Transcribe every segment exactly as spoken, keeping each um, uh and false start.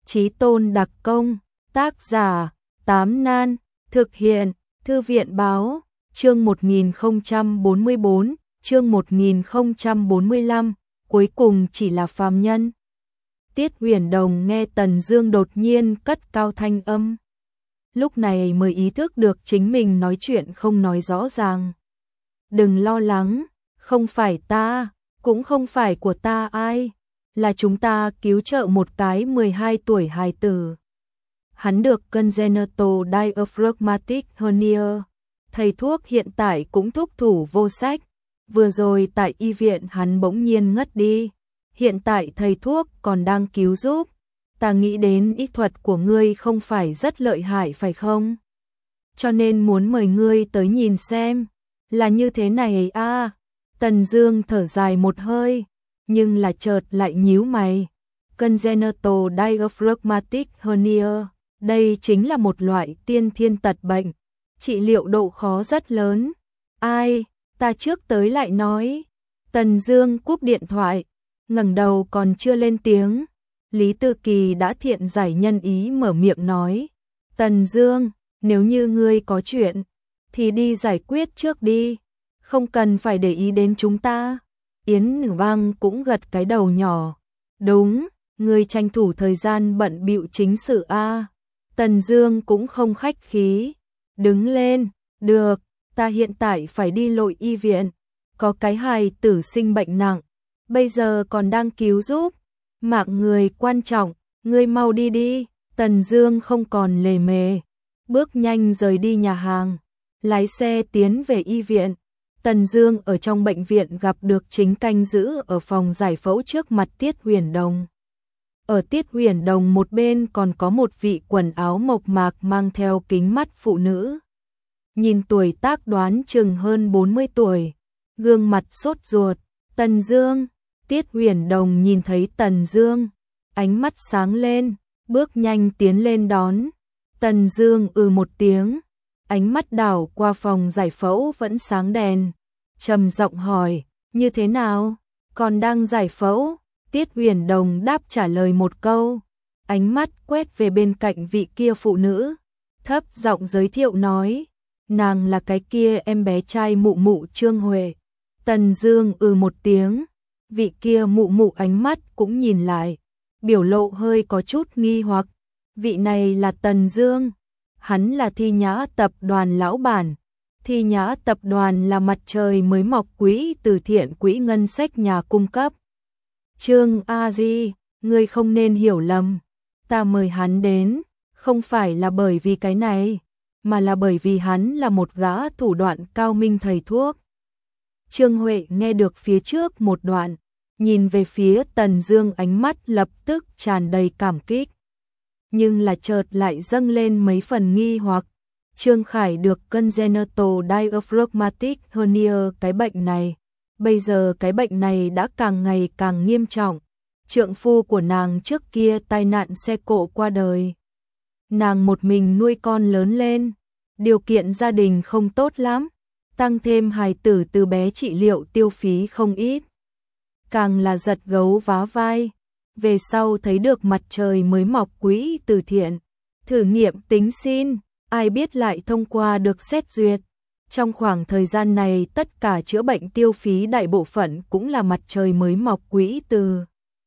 Chí Tôn đặc công, tác giả, Tám Nan, thực hiện, Thư viện báo, chương một nghìn không trăm bốn mươi bốn, chương một nghìn không trăm bốn mươi lăm, cuối cùng chỉ là phàm nhân. Tiết Huyền Đồng nghe Tần Dương đột nhiên cất cao thanh âm. Lúc này mới ý thức được chính mình nói chuyện không nói rõ ràng. Đừng lo lắng, không phải ta, cũng không phải của ta ai, là chúng ta cứu trợ một cái mười hai tuổi hài tử. Hắn được congenital diaphragmatic hernia. Thầy thuốc hiện tại cũng thúc thủ vô sách. Vừa rồi tại y viện hắn bỗng nhiên ngất đi. Hiện tại thầy thuốc còn đang cứu giúp. Ta nghĩ đến y thuật của ngươi không phải rất lợi hại phải không? Cho nên muốn mời ngươi tới nhìn xem. Là như thế này à? Tần Dương thở dài một hơi, nhưng là chợt lại nhíu mày. Congenital diaphragmatic hernia, đây chính là một loại tiên thiên tật bệnh, trị liệu độ khó rất lớn. Ai, ta trước tới lại nói. Tần Dương cúp điện thoại, ngẩng đầu còn chưa lên tiếng. Lý Tư Kỳ đã thiện giải nhân ý mở miệng nói. Tần Dương, nếu như ngươi có chuyện, thì đi giải quyết trước đi, không cần phải để ý đến chúng ta. Yến Nữ Bang cũng gật cái đầu nhỏ. Đúng, ngươi tranh thủ thời gian bận bịu chính sự a. Tần Dương cũng không khách khí. Đứng lên, được, ta hiện tại phải đi Lội y viện, có cái hài tử sinh bệnh nặng, bây giờ còn đang cứu giúp, mạng người quan trọng, ngươi mau đi đi. Tần Dương không còn lề mề, bước nhanh rời đi nhà hàng, lái xe tiến về y viện. Tần Dương ở trong bệnh viện gặp được chính canh giữ ở phòng giải phẫu trước mặt Tiết Huyền Đồng. Ở Tiết Huyền Đồng một bên còn có một vị quần áo mộc mạc mang theo kính mắt phụ nữ. Nhìn tuổi tác đoán chừng hơn bốn mươi tuổi, gương mặt sốt ruột. Tần Dương, Tiết Huyền Đồng nhìn thấy Tần Dương, ánh mắt sáng lên, bước nhanh tiến lên đón. Tần Dương ừ một tiếng, ánh mắt đảo qua phòng giải phẫu vẫn sáng đèn, trầm giọng hỏi, như thế nào, còn đang giải phẫu? Tiết Huyền Đồng đáp trả lời một câu, ánh mắt quét về bên cạnh vị kia phụ nữ, thấp giọng giới thiệu nói, nàng là cái kia em bé trai mụ mụ Trương Huệ. Tần Dương ừ một tiếng, vị kia mụ mụ ánh mắt cũng nhìn lại, biểu lộ hơi có chút nghi hoặc, vị này là Tần Dương, hắn là Thi Nhã tập đoàn lão bản. Thi Nhã tập đoàn là mặt trời mới mọc quỹ từ thiện quỹ ngân sách nhà cung cấp. Trương A Di, ngươi không nên hiểu lầm, ta mời hắn đến, không phải là bởi vì cái này, mà là bởi vì hắn là một gã thủ đoạn cao minh thầy thuốc. Trương Huệ nghe được phía trước một đoạn, nhìn về phía Tần Dương ánh mắt lập tức tràn đầy cảm kích. Nhưng là chợt lại dâng lên mấy phần nghi hoặc. Trương Khải được congenital diaphragmatic hernia cái bệnh này. Bây giờ cái bệnh này đã càng ngày càng nghiêm trọng. Trượng phu của nàng trước kia tai nạn xe cộ qua đời. Nàng một mình nuôi con lớn lên. Điều kiện gia đình không tốt lắm. Tăng thêm hài tử từ bé trị liệu tiêu phí không ít. Càng là giật gấu vá vai. Về sau thấy được mặt trời mới mọc quỹ từ thiện. Thử nghiệm tính xin. Ai biết lại thông qua được xét duyệt. Trong khoảng thời gian này tất cả chữa bệnh tiêu phí đại bộ phận cũng là mặt trời mới mọc quỹ từ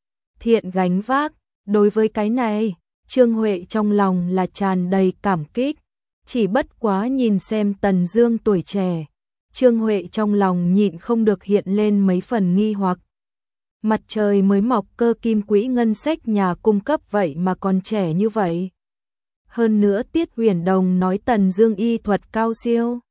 thiện gánh vác. Đối với cái này, Trương Huệ trong lòng là tràn đầy cảm kích. Chỉ bất quá nhìn xem Tần Dương tuổi trẻ, Trương Huệ trong lòng nhịn không được hiện lên mấy phần nghi hoặc. Mặt trời mới mọc cơ kim quỹ ngân sách nhà cung cấp vậy mà còn trẻ như vậy. Hơn nữa Tiết Huyền Đồng nói Tần Dương y thuật cao siêu.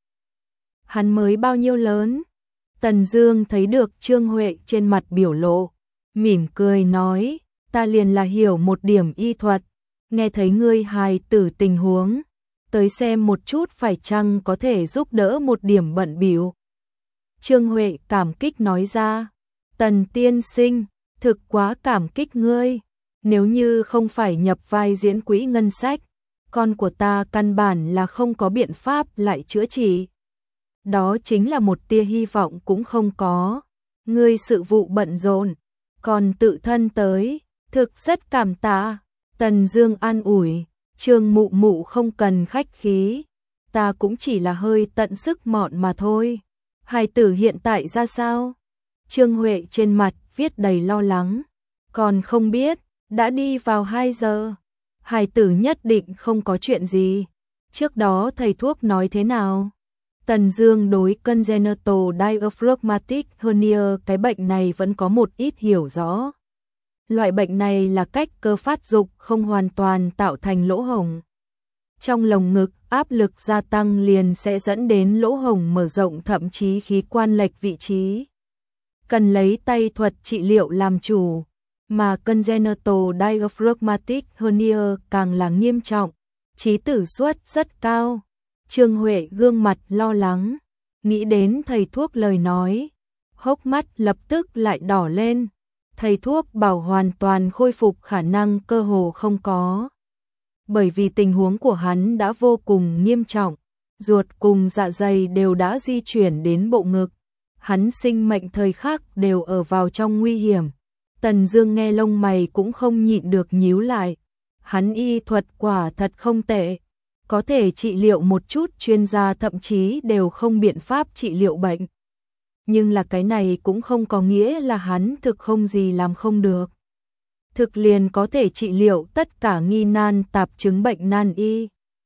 Hắn mới bao nhiêu lớn? Tần Dương thấy được Trương Huệ trên mặt biểu lộ, mỉm cười nói, ta liền là hiểu một điểm y thuật, nghe thấy ngươi hài tử tình huống, tới xem một chút phải chăng có thể giúp đỡ một điểm bận bịu. Trương Huệ cảm kích nói ra, Tần tiên sinh, thực quá cảm kích ngươi, nếu như không phải nhập vai diễn quỹ ngân sách, con của ta căn bản là không có biện pháp lại chữa trị. Đó chính là một tia hy vọng cũng không có. Ngươi sự vụ bận rộn, còn tự thân tới, thực rất cảm tạ. Tần Dương an ủi, Trương mụ mụ không cần khách khí, ta cũng chỉ là hơi tận sức mọn mà thôi. Hài tử hiện tại ra sao? Trương Huệ trên mặt viết đầy lo lắng, còn không biết, đã đi vào hai giờ. Hài tử nhất định không có chuyện gì. Trước đó thầy thuốc nói thế nào? Tần Dương đối congenital diaphragmatic hernia cái bệnh này vẫn có một ít hiểu rõ. Loại bệnh này là cách cơ phát dục không hoàn toàn tạo thành lỗ hổng. Trong lồng ngực, áp lực gia tăng liền sẽ dẫn đến lỗ hổng mở rộng, thậm chí khí quan lệch vị trí. Cần lấy tay thuật trị liệu làm chủ, mà congenital diaphragmatic hernia càng là nghiêm trọng, chí tử suất rất cao. Trương Huệ gương mặt lo lắng, nghĩ đến thầy thuốc lời nói, hốc mắt lập tức lại đỏ lên. Thầy thuốc bảo hoàn toàn khôi phục khả năng cơ hồ không có. Bởi vì tình huống của hắn đã vô cùng nghiêm trọng, ruột cùng dạ dày đều đã di chuyển đến bộ ngực. Hắn sinh mệnh thời khắc đều ở vào trong nguy hiểm. Tần Dương nghe lông mày cũng không nhịn được nhíu lại. Hắn y thuật quả thật không tệ, có thể trị liệu một chút chuyên gia thậm chí đều không biện pháp trị liệu bệnh. Nhưng là cái này cũng không có nghĩa là hắn thực không gì làm không được. Thực liền có thể trị liệu tất cả nghi nan tạp chứng bệnh nan y.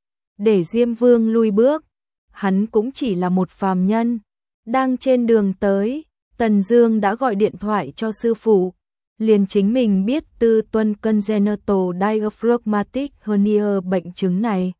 Để Diêm Vương lui bước, hắn cũng chỉ là một phàm nhân. Đang trên đường tới, Tần Dương đã gọi điện thoại cho sư phụ, liền chính mình biết tư tuân congenital diaphragmatic hernia bệnh chứng này.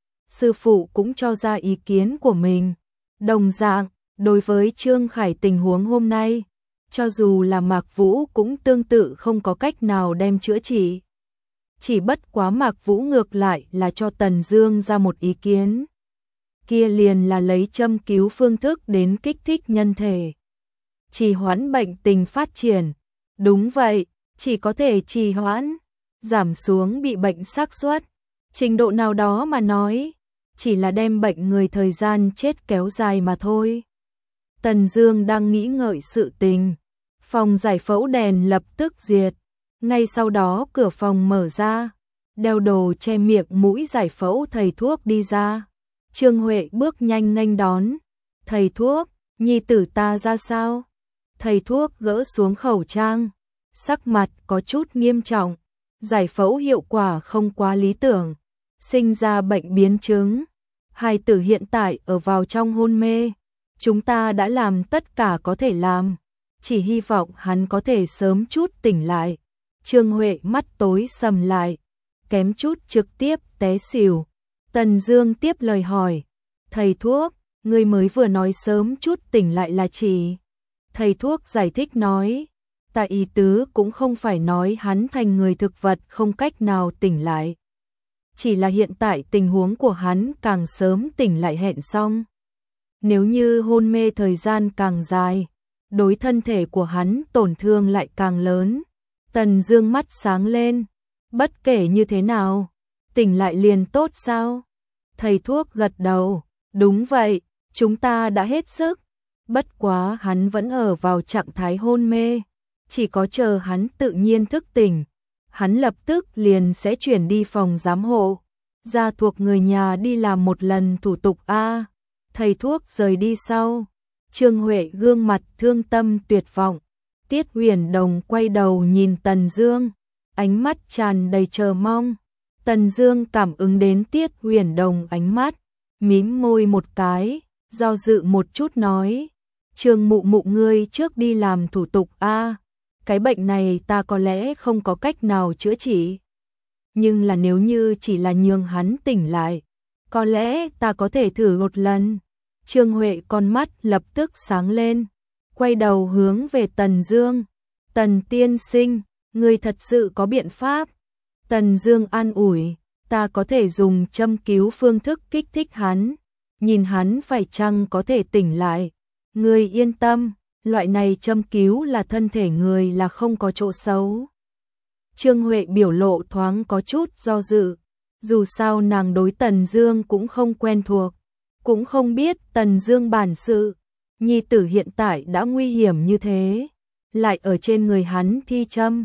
Sư phụ cũng cho ra ý kiến của mình. Đồng dạng, đối với Trương Khải tình huống hôm nay, cho dù là Mạc Vũ cũng tương tự không có cách nào đem chữa trị. Chỉ bất quá Mạc Vũ ngược lại là cho Tần Dương ra một ý kiến. Kia liền là lấy châm cứu phương thức đến kích thích nhân thể, trì hoãn bệnh tình phát triển. Đúng vậy, chỉ có thể trì hoãn, giảm xuống bị bệnh xác suất. Trình độ nào đó mà nói, chỉ là đem bệnh người thời gian chết kéo dài mà thôi. Tần Dương đang nghĩ ngợi sự tình, phòng giải phẫu đèn lập tức diệt, ngay sau đó cửa phòng mở ra, đeo đồ che miệng mũi giải phẫu thầy thuốc đi ra. Trương Huệ bước nhanh nghênh đón, "Thầy thuốc, nhi tử ta ra sao?" Thầy thuốc gỡ xuống khẩu trang, sắc mặt có chút nghiêm trọng, giải phẫu hiệu quả không quá lý tưởng, sinh ra bệnh biến chứng. Hài tử hiện tại ở vào trong hôn mê, chúng ta đã làm tất cả có thể làm, chỉ hy vọng hắn có thể sớm chút tỉnh lại. Trương Huệ mắt tối sầm lại, kém chút trực tiếp té xỉu. Tần Dương tiếp lời hỏi, "Thầy thuốc, ngươi mới vừa nói sớm chút tỉnh lại là chỉ?" Thầy thuốc giải thích nói, "Ta ý tứ cũng không phải nói hắn thành người thực vật không cách nào tỉnh lại. Chỉ là hiện tại tình huống của hắn càng sớm tỉnh lại hẹn xong. Nếu như hôn mê thời gian càng dài, đối thân thể của hắn tổn thương lại càng lớn." Tần Dương mắt sáng lên, "Bất kể như thế nào, tỉnh lại liền tốt sao?" Thầy thuốc gật đầu, "Đúng vậy, chúng ta đã hết sức. Bất quá hắn vẫn ở vào trạng thái hôn mê, chỉ có chờ hắn tự nhiên thức tỉnh, hắn lập tức liền sẽ chuyển đi phòng giám hộ, gia thuộc người nhà đi làm một lần thủ tục a." Thầy thuốc rời đi sau, Trương Huệ gương mặt thương tâm tuyệt vọng. Tiết Huyền Đồng quay đầu nhìn Tần Dương, ánh mắt tràn đầy chờ mong. Tần Dương cảm ứng đến Tiết Huyền Đồng ánh mắt, mím môi một cái, do dự một chút nói, "Trương mụ mụ ngươi trước đi làm thủ tục a, cái bệnh này ta có lẽ không có cách nào chữa trị, nhưng là nếu như chỉ là nhường hắn tỉnh lại, có lẽ ta có thể thử một lần." Trương Huệ con mắt lập tức sáng lên, quay đầu hướng về Tần Dương, "Tần tiên sinh, ngươi thật sự có biện pháp?" Tần Dương an ủi, "Ta có thể dùng châm cứu phương thức kích thích hắn, nhìn hắn phải chăng có thể tỉnh lại. Ngươi yên tâm, loại này châm cứu là thân thể người là không có chỗ xấu." Trương Huệ biểu lộ thoáng có chút do dự, dù sao nàng đối Tần Dương cũng không quen thuộc, cũng không biết Tần Dương bản sự, nhi tử hiện tại đã nguy hiểm như thế, lại ở trên người hắn thi châm,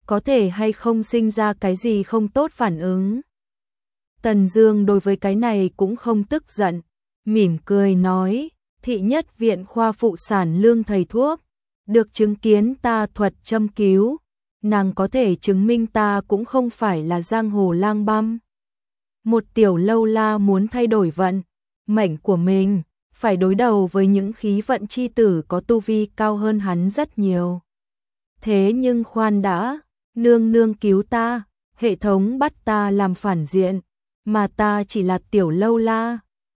có thể hay không sinh ra cái gì không tốt phản ứng. Tần Dương đối với cái này cũng không tức giận, mỉm cười nói, thị nhất viện khoa phụ sản lương thầy thuốc, được chứng kiến ta thuật châm cứu, nàng có thể chứng minh ta cũng không phải là giang hồ lang băm. Một tiểu lâu la muốn thay đổi vận mệnh của mình, phải đối đầu với những khí vận chi tử có tu vi cao hơn hắn rất nhiều. Thế nhưng khoan đã, nương nương cứu ta, hệ thống bắt ta làm phản diện, mà ta chỉ là tiểu lâu la,